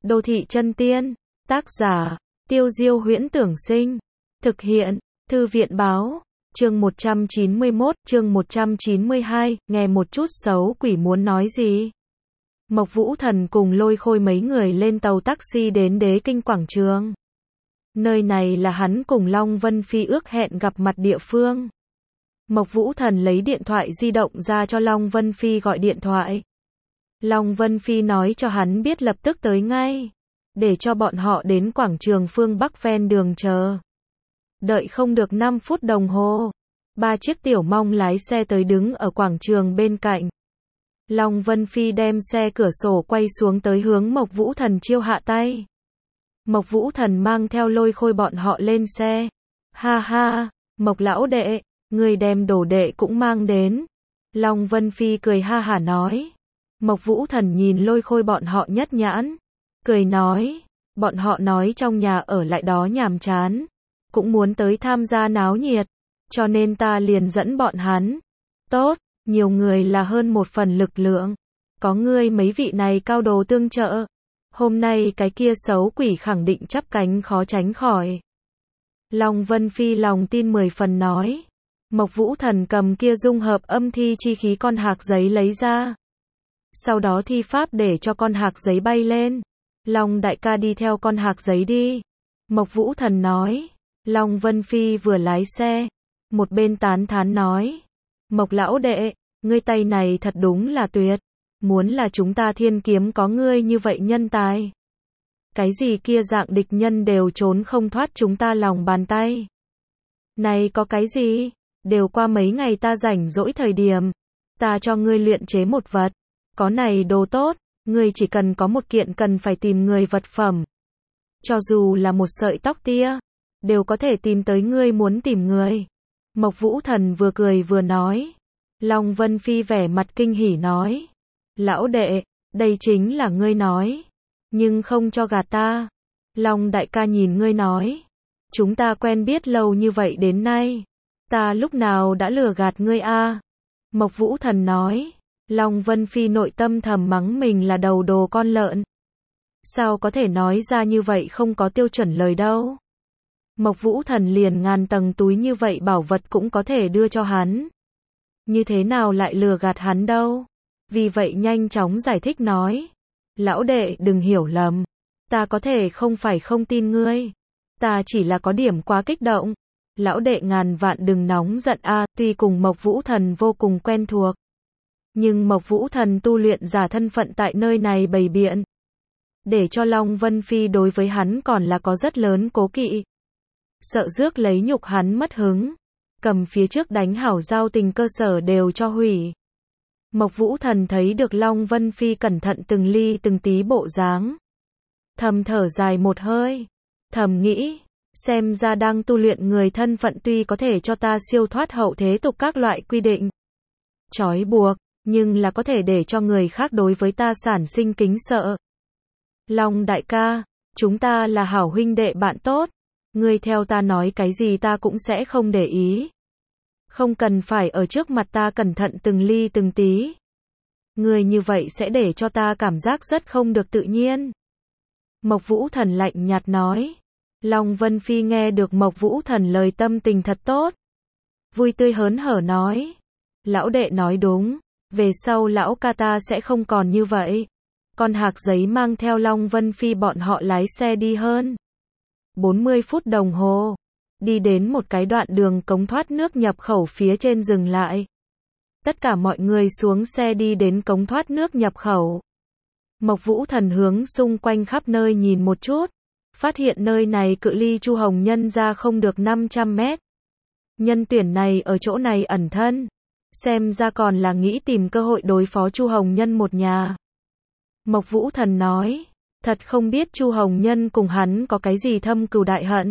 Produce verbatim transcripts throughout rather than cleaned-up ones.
Đô thị chân tiên. Tác giả, Tiêu Diêu Huyễn Tưởng Sinh. Thực hiện, Thư viện Báo. Chương một trăm chín mươi mốt, chương một trăm chín mươi hai, nghe một chút xấu quỷ muốn nói gì. Mộc Vũ Thần cùng Lôi Khôi mấy người lên tàu taxi đến Đế Kinh quảng trường. Nơi này là hắn cùng Long Vân Phi ước hẹn gặp mặt địa phương. Mộc Vũ Thần lấy điện thoại di động ra cho Long Vân Phi gọi điện thoại. Long Vân Phi nói cho hắn biết lập tức tới ngay, để cho bọn họ đến quảng trường phương Bắc ven đường chờ. Đợi không được năm phút đồng hồ, ba chiếc tiểu mong lái xe tới đứng ở quảng trường bên cạnh. Long Vân Phi đem xe cửa sổ quay xuống tới hướng Mộc Vũ Thần chiêu hạ tay. Mộc Vũ Thần mang theo Lôi Khôi bọn họ lên xe. Ha ha, Mộc lão đệ, người đem đồ đệ cũng mang đến. Long Vân Phi cười ha hả nói. Mộc Vũ Thần nhìn Lôi Khôi bọn họ nhất nhãn, cười nói, bọn họ nói trong nhà ở lại đó nhàm chán, cũng muốn tới tham gia náo nhiệt, cho nên ta liền dẫn bọn hắn. Tốt, nhiều người là hơn một phần lực lượng, có ngươi mấy vị này cao đồ tương trợ, hôm nay cái kia xấu quỷ khẳng định chắp cánh khó tránh khỏi. Long Vân Phi lòng tin mười phần nói. Mộc Vũ Thần cầm kia dung hợp âm thi chi khí con hạc giấy lấy ra. Sau đó thi pháp để cho con hạc giấy bay lên. Long đại ca đi theo con hạc giấy đi. Mộc Vũ Thần nói. Long Vân Phi vừa lái xe, một bên tán thán nói. Mộc lão đệ, ngươi tay này thật đúng là tuyệt. Muốn là chúng ta Thiên Kiếm có ngươi như vậy nhân tài. Cái gì kia dạng địch nhân đều trốn không thoát chúng ta lòng bàn tay. Này có cái gì? Đều qua mấy ngày ta rảnh rỗi thời điểm. Ta cho ngươi luyện chế một vật. Có này đồ tốt, ngươi chỉ cần có một kiện cần phải tìm người vật phẩm. Cho dù là một sợi tóc tia, đều có thể tìm tới ngươi muốn tìm người. Mộc Vũ Thần vừa cười vừa nói. Long Vân Phi vẻ mặt kinh hỉ nói. Lão đệ, đây chính là ngươi nói. Nhưng không cho gạt ta. Long đại ca nhìn ngươi nói. Chúng ta quen biết lâu như vậy đến nay. Ta lúc nào đã lừa gạt ngươi a? Mộc Vũ Thần nói. Long Vân Phi nội tâm thầm mắng mình là đầu đồ con lợn. Sao có thể nói ra như vậy không có tiêu chuẩn lời đâu. Mộc Vũ Thần liền ngàn tầng túi như vậy bảo vật cũng có thể đưa cho hắn. Như thế nào lại lừa gạt hắn đâu. Vì vậy nhanh chóng giải thích nói. Lão đệ đừng hiểu lầm. Ta có thể không phải không tin ngươi. Ta chỉ là có điểm quá kích động. Lão đệ ngàn vạn đừng nóng giận a. Tuy cùng Mộc Vũ Thần vô cùng quen thuộc, nhưng Mộc Vũ Thần tu luyện giả thân phận tại nơi này bày biện, để cho Long Vân Phi đối với hắn còn là có rất lớn cố kỵ. Sợ rước lấy nhục hắn mất hứng, cầm phía trước đánh hảo giao tình cơ sở đều cho hủy. Mộc Vũ Thần thấy được Long Vân Phi cẩn thận từng ly từng tí bộ dáng, thầm thở dài một hơi, thầm nghĩ, xem ra đang tu luyện người thân phận tuy có thể cho ta siêu thoát hậu thế tục các loại quy định trói buộc, nhưng là có thể để cho người khác đối với ta sản sinh kính sợ. Long đại ca, chúng ta là hảo huynh đệ bạn tốt, ngươi theo ta nói cái gì ta cũng sẽ không để ý. Không cần phải ở trước mặt ta cẩn thận từng ly từng tí. Ngươi như vậy sẽ để cho ta cảm giác rất không được tự nhiên. Mộc Vũ Thần lạnh nhạt nói. Long Vân Phi nghe được Mộc Vũ Thần lời tâm tình thật tốt. Vui tươi hớn hở nói. Lão đệ nói đúng. Về sau lão ca ta sẽ không còn như vậy. Con hạc giấy mang theo Long Vân Phi bọn họ lái xe đi hơn bốn mươi phút đồng hồ. Đi đến một cái đoạn đường cống thoát nước nhập khẩu phía trên dừng lại. Tất cả mọi người xuống xe đi đến cống thoát nước nhập khẩu. Mộc Vũ Thần hướng xung quanh khắp nơi nhìn một chút. Phát hiện nơi này cự ly Chu Hồng Nhân ra không được năm trăm mét. Nhân tuyển này ở chỗ này ẩn thân. Xem ra còn là nghĩ tìm cơ hội đối phó Chu Hồng Nhân một nhà. Mộc Vũ Thần nói. Thật không biết Chu Hồng Nhân cùng hắn có cái gì thâm cừu đại hận,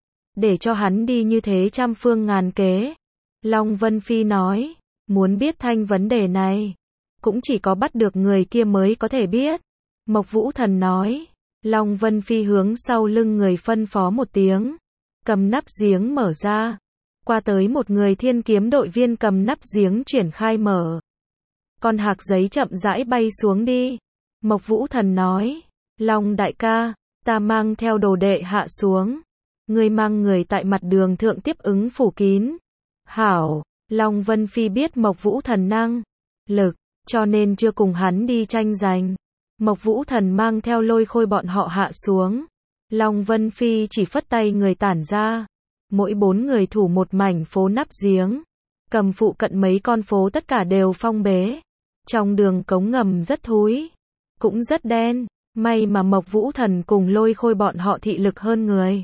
để cho hắn đi như thế trăm phương ngàn kế. Long Vân Phi nói. Muốn biết thanh vấn đề này, cũng chỉ có bắt được người kia mới có thể biết. Mộc Vũ Thần nói. Long Vân Phi hướng sau lưng người phân phó một tiếng. Cầm nắp giếng mở ra. Qua tới một người Thiên Kiếm đội viên cầm nắp giếng triển khai mở. Con hạc giấy chậm rãi bay xuống đi. Mộc Vũ Thần nói. Long đại ca, ta mang theo đồ đệ hạ xuống. Ngươi mang người tại mặt đường thượng tiếp ứng phủ kín. Hảo, Long Vân Phi biết Mộc Vũ Thần năng lực, cho nên chưa cùng hắn đi tranh giành. Mộc Vũ Thần mang theo Lôi Khôi bọn họ hạ xuống. Long Vân Phi chỉ phất tay người tản ra. Mỗi bốn người thủ một mảnh phố nắp giếng. Cầm phụ cận mấy con phố tất cả đều phong bế. Trong đường cống ngầm rất thúi, cũng rất đen. May mà Mộc Vũ Thần cùng Lôi Khôi bọn họ thị lực hơn người,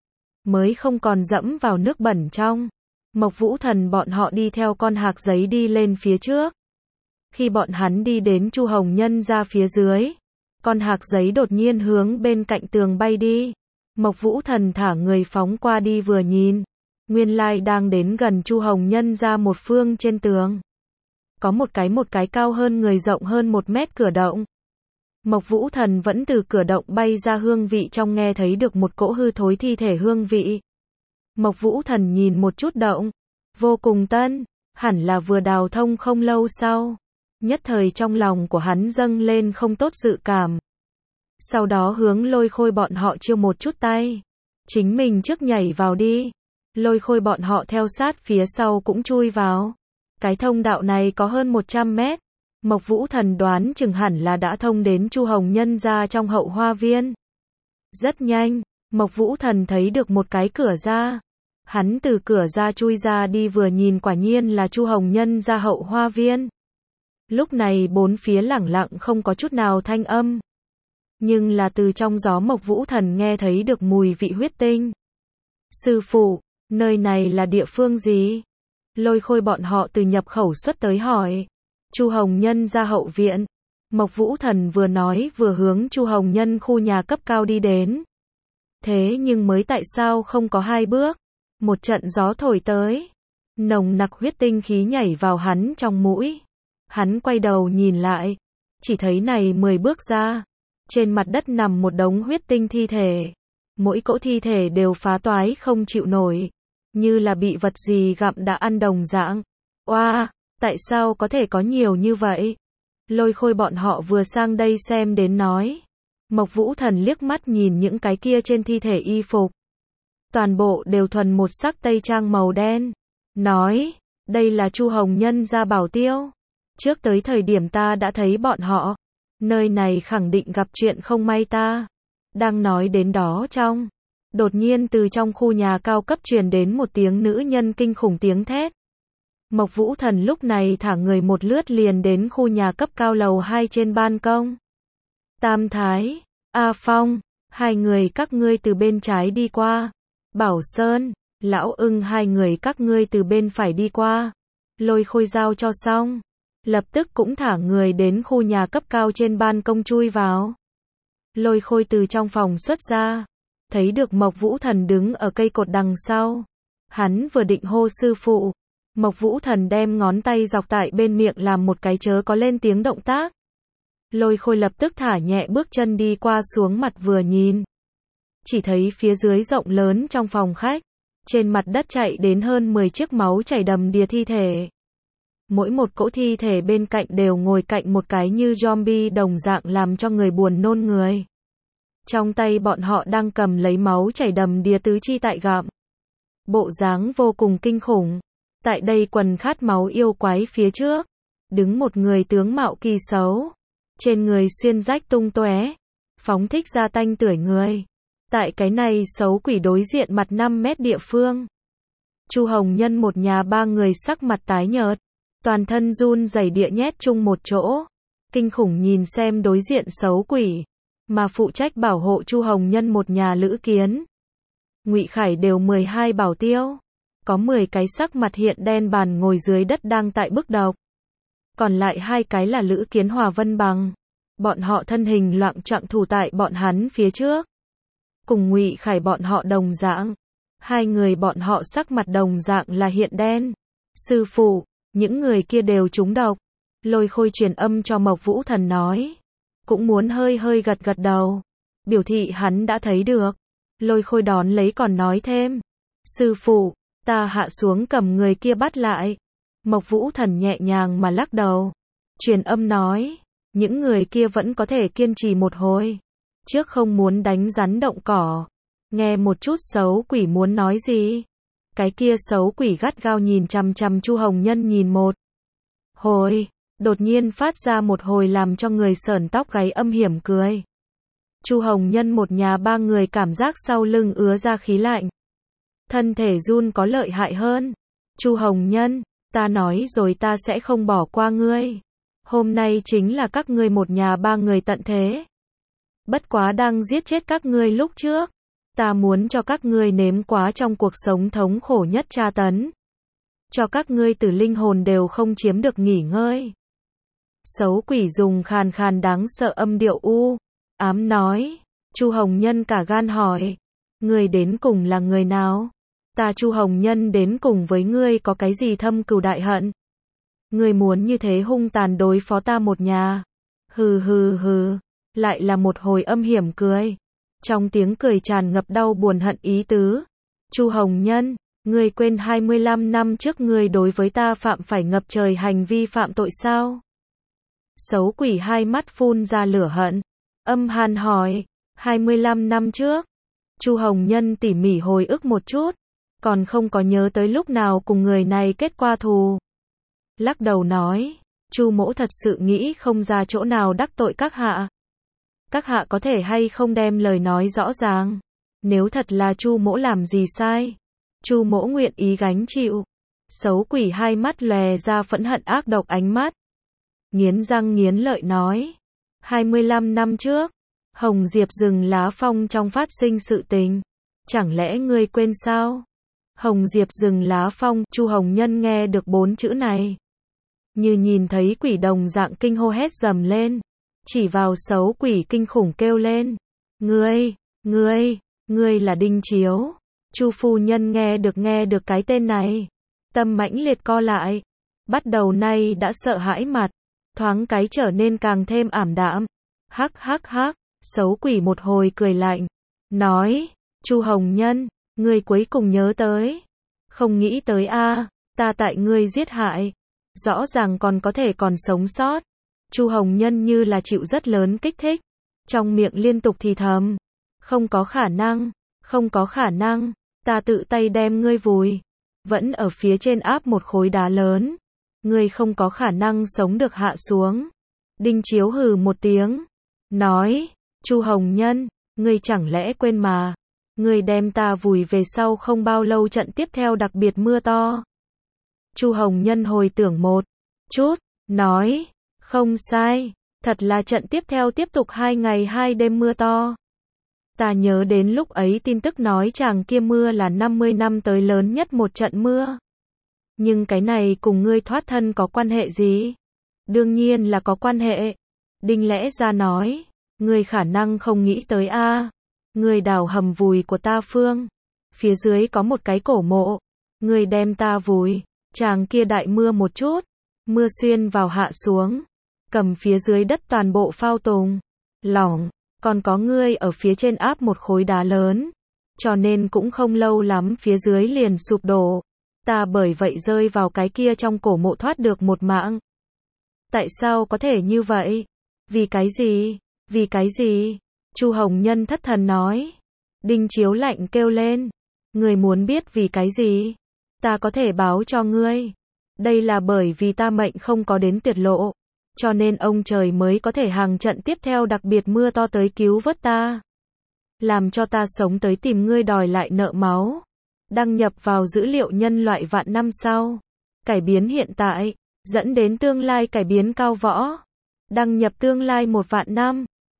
mới không còn dẫm vào nước bẩn trong. Mộc Vũ Thần bọn họ đi theo con hạc giấy đi lên phía trước. Khi bọn hắn đi đến Chu Hồng Nhân ra phía dưới, con hạc giấy đột nhiên hướng bên cạnh tường bay đi. Mộc Vũ Thần thả người phóng qua đi vừa nhìn, nguyên lai đang đến gần Chu Hồng Nhân ra một phương trên tường. Có một cái một cái cao hơn người rộng hơn một mét cửa động. Mộc Vũ Thần vẫn từ cửa động bay ra, hương vị trong nghe thấy được một cỗ hư thối thi thể hương vị. Mộc Vũ Thần nhìn một chút động, vô cùng tân, hẳn là vừa đào thông không lâu sau. Nhất thời trong lòng của hắn dâng lên không tốt dự cảm. Sau đó hướng Lôi Khôi bọn họ chiêu một chút tay. Chính mình trước nhảy vào đi. Lôi Khôi bọn họ theo sát phía sau cũng chui vào. Cái thông đạo này có hơn một trăm mét. Mộc Vũ Thần đoán chừng hẳn là đã thông đến Chu Hồng Nhân ra trong hậu hoa viên. Rất nhanh, Mộc Vũ Thần thấy được một cái cửa ra. Hắn từ cửa ra chui ra đi, vừa nhìn quả nhiên là Chu Hồng Nhân ra hậu hoa viên. Lúc này bốn phía lẳng lặng không có chút nào thanh âm. Nhưng là từ trong gió Mộc Vũ Thần nghe thấy được mùi vị huyết tinh. Sư phụ, nơi này là địa phương gì? Lôi Khôi bọn họ từ nhập khẩu xuất tới hỏi. Chu Hồng Nhân ra hậu viện. Mộc Vũ Thần vừa nói vừa hướng Chu Hồng Nhân khu nhà cấp cao đi đến. Thế nhưng mới tại sao không có hai bước, một trận gió thổi tới, nồng nặc huyết tinh khí nhảy vào hắn trong mũi. Hắn quay đầu nhìn lại, chỉ thấy này mười bước ra, trên mặt đất nằm một đống huyết tinh thi thể. Mỗi cỗ thi thể đều phá toái không chịu nổi, như là bị vật gì gặm đã ăn đồng dạng. Oa, tại sao có thể có nhiều như vậy? Lôi Khôi bọn họ vừa sang đây xem đến nói. Mộc Vũ Thần liếc mắt nhìn những cái kia trên thi thể y phục. Toàn bộ đều thuần một sắc tây trang màu đen. Nói, đây là Chu Hồng Nhân gia bảo tiêu. Trước tới thời điểm ta đã thấy bọn họ. Nơi này khẳng định gặp chuyện không may ta. Đang nói đến đó trong. Đột nhiên từ trong khu nhà cao cấp truyền đến một tiếng nữ nhân kinh khủng tiếng thét. Mộc Vũ Thần lúc này thả người một lướt liền đến khu nhà cấp cao lầu hai trên ban công. Tam Thái, A Phong, hai người các ngươi từ bên trái đi qua. Bảo Sơn, Lão Ưng, hai người các ngươi từ bên phải đi qua. Lôi Khôi giao cho xong, lập tức cũng thả người đến khu nhà cấp cao trên ban công chui vào. Lôi Khôi từ trong phòng xuất ra, thấy được Mộc Vũ Thần đứng ở cây cột đằng sau. Hắn vừa định hô sư phụ, Mộc Vũ Thần đem ngón tay dọc tại bên miệng làm một cái chớ có lên tiếng động tác. Lôi Khôi lập tức thả nhẹ bước chân đi qua, xuống mặt vừa nhìn. Chỉ thấy phía dưới rộng lớn trong phòng khách, trên mặt đất chạy đến hơn mười chiếc máu chảy đầm đìa thi thể. Mỗi một cỗ thi thể bên cạnh đều ngồi cạnh một cái như zombie đồng dạng, làm cho người buồn nôn người. Trong tay bọn họ đang cầm lấy máu chảy đầm đìa tứ chi tại gặm. Bộ dáng vô cùng kinh khủng. Tại đây quần khát máu yêu quái phía trước, đứng một người tướng mạo kỳ xấu. Trên người xuyên rách tung tóe, phóng thích ra tanh tưởi người. Tại cái này xấu quỷ đối diện mặt năm mét địa phương. Chu Hồng Nhân một nhà ba người sắc mặt tái nhợt, toàn thân run rẩy địa nhét chung một chỗ. Kinh khủng nhìn xem đối diện xấu quỷ, mà phụ trách bảo hộ Chu Hồng Nhân một nhà Lữ Kiến, Ngụy Khải đều mười hai bảo tiêu. Có mười cái sắc mặt hiện đen bàn ngồi dưới đất đang tại bức độc. Còn lại hai cái là Lữ Kiến Hòa Vân Bằng. Bọn họ thân hình loạng choạng thủ tại bọn hắn phía trước. Cùng Ngụy Khải bọn họ đồng dạng. Hai người bọn họ sắc mặt đồng dạng là hiện đen. Sư phụ, những người kia đều trúng độc. Lôi Khôi truyền âm cho Mộc Vũ Thần nói. Cũng muốn hơi hơi gật gật đầu, biểu thị hắn đã thấy được. Lôi Khôi đón lấy còn nói thêm. Sư phụ, ta hạ xuống cầm người kia bắt lại. Mộc Vũ Thần nhẹ nhàng mà lắc đầu. Truyền âm nói, những người kia vẫn có thể kiên trì một hồi. trước không muốn đánh rắn động cỏ. Nghe một chút xấu quỷ muốn nói gì. Cái kia xấu quỷ gắt gao nhìn chằm chằm Chu Hồng Nhân nhìn một hồi, đột nhiên phát ra một hồi làm cho người sởn tóc gáy âm hiểm cười. Chu Hồng Nhân một nhà ba người cảm giác sau lưng ứa ra khí lạnh. Thân thể run có lợi hại hơn. Chu Hồng Nhân, ta nói rồi ta sẽ không bỏ qua ngươi. Hôm nay chính là các ngươi một nhà ba người tận thế. Bất quá đang giết chết các ngươi lúc trước. Ta muốn cho các ngươi nếm quá trong cuộc sống thống khổ nhất tra tấn. Cho các ngươi từ linh hồn đều không chiếm được nghỉ ngơi. Xấu quỷ dùng khàn khàn đáng sợ âm điệu u ám nói. Chu Hồng Nhân cả gan hỏi. Ngươi đến cùng là người nào? Ta Chu Hồng Nhân đến cùng với ngươi có cái gì thâm cừu đại hận? Ngươi muốn như thế hung tàn đối phó ta một nhà. Hừ hừ hừ. Lại là một hồi âm hiểm cười. Trong tiếng cười tràn ngập đau buồn hận ý tứ. Chu Hồng Nhân, ngươi quên hai mươi lăm năm trước ngươi đối với ta phạm phải ngập trời hành vi phạm tội sao? Xấu quỷ hai mắt phun ra lửa hận. Âm hàn hỏi, hai mươi lăm năm trước. Chu Hồng Nhân tỉ mỉ hồi ức một chút, còn không có nhớ tới lúc nào cùng người này kết qua thù. Lắc đầu nói, Chu mỗ thật sự nghĩ không ra chỗ nào đắc tội các hạ. Các hạ có thể hay không đem lời nói rõ ràng. Nếu thật là Chu mỗ làm gì sai, Chu mỗ nguyện ý gánh chịu. Xấu quỷ hai mắt lòe ra phẫn hận ác độc ánh mắt. Nghiến răng nghiến lợi nói, hai mươi lăm năm trước, Hồng Diệp rừng lá phong trong phát sinh sự tình. Chẳng lẽ ngươi quên sao? Hồng Diệp rừng lá phong, Chu Hồng Nhân nghe được bốn chữ này. Như nhìn thấy quỷ đồng dạng kinh hô hét dầm lên. Chỉ vào xấu quỷ kinh khủng kêu lên. Ngươi, ngươi, ngươi là Đinh Chiếu. Chu phu nhân nghe được nghe được cái tên này. Tâm mãnh liệt co lại. Bắt đầu nay đã sợ hãi mặt. Thoáng cái trở nên càng thêm ảm đạm. Hắc hắc hắc, xấu quỷ một hồi cười lạnh. Nói, Chu Hồng Nhân, ngươi cuối cùng nhớ tới. Không nghĩ tới a, ta tại ngươi giết hại. Rõ ràng còn có thể còn sống sót. Chu Hồng Nhân như là chịu rất lớn kích thích. Trong miệng liên tục thì thầm. Không có khả năng, không có khả năng, ta tự tay đem ngươi vùi. Vẫn ở phía trên áp một khối đá lớn. Ngươi không có khả năng sống được hạ xuống. Đinh Chiếu hừ một tiếng. Nói, Chu Hồng Nhân, ngươi chẳng lẽ quên mà. Ngươi đem ta vùi về sau không bao lâu trận tiếp theo đặc biệt mưa to. Chu Hồng Nhân hồi tưởng một chút, nói, không sai, thật là trận tiếp theo tiếp tục hai ngày hai đêm mưa to. Ta nhớ đến lúc ấy tin tức nói chàng kia mưa là năm mươi năm tới lớn nhất một trận mưa. Nhưng cái này cùng ngươi thoát thân có quan hệ gì? Đương nhiên là có quan hệ. Đinh Lẽ ra nói, ngươi khả năng không nghĩ tới a, ngươi đào hầm vùi của ta phương, phía dưới có một cái cổ mộ, ngươi đem ta vùi, chàng kia đại mưa một chút, mưa xuyên vào hạ xuống, cầm phía dưới đất toàn bộ phao tùng, lỏng, còn có ngươi ở phía trên áp một khối đá lớn, cho nên cũng không lâu lắm phía dưới liền sụp đổ. Ta bởi vậy rơi vào cái kia trong cổ mộ thoát được một mạng. Tại sao có thể như vậy? Vì cái gì? Vì cái gì? Chu Hồng Nhân thất thần nói. Đinh Chiếu lạnh kêu lên. Ngươi muốn biết vì cái gì? Ta có thể báo cho ngươi. Đây là bởi vì ta mệnh không có đến tuyệt lộ. Cho nên ông trời mới có thể hàng trận tiếp theo đặc biệt mưa to tới cứu vớt ta. Làm cho ta sống tới tìm ngươi đòi lại nợ máu. Đăng nhập vào dữ liệu nhân loại vạn năm sau. Cải biến hiện tại, dẫn đến tương lai cải biến cao võ. Đăng nhập tương lai một vạn năm.